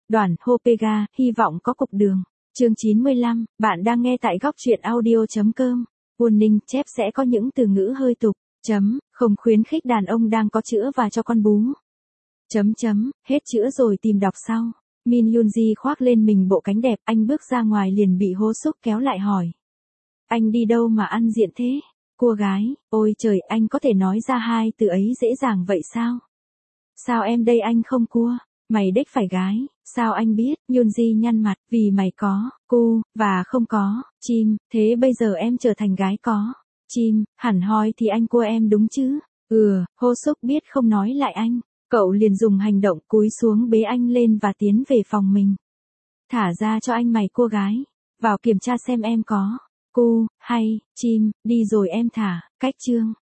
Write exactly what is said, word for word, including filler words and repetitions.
Đoàn Hopega, hy vọng có cục đường. Chương chín mươi lăm, bạn đang nghe tại góc truyện audio.com. Warning, chép sẽ có những từ ngữ hơi tục. Chấm, không khuyến khích đàn ông đang có chữa và cho con bú. Chấm chấm, hết chữa rồi tìm đọc sau. Min Yoonji khoác lên mình bộ cánh đẹp, anh bước ra ngoài liền bị Ho Suk kéo lại hỏi. Anh đi đâu mà ăn diện thế? Cua gái, ôi trời, anh có thể nói ra hai từ ấy dễ dàng vậy sao? Sao em đây anh không cua? Mày đếch phải gái, sao anh biết? Yoonji nhăn mặt, vì mày có, cu, và không có, chim, thế bây giờ em trở thành gái có, chim, hẳn hoi thì anh cua em đúng chứ? Ừ, Ho Suk biết không nói lại anh, cậu liền dùng hành động cúi xuống bế anh lên và tiến về phòng mình. Thả ra cho anh mày cua gái, vào kiểm tra xem em có, cu, hay, chim, đi rồi em thả, cách chương.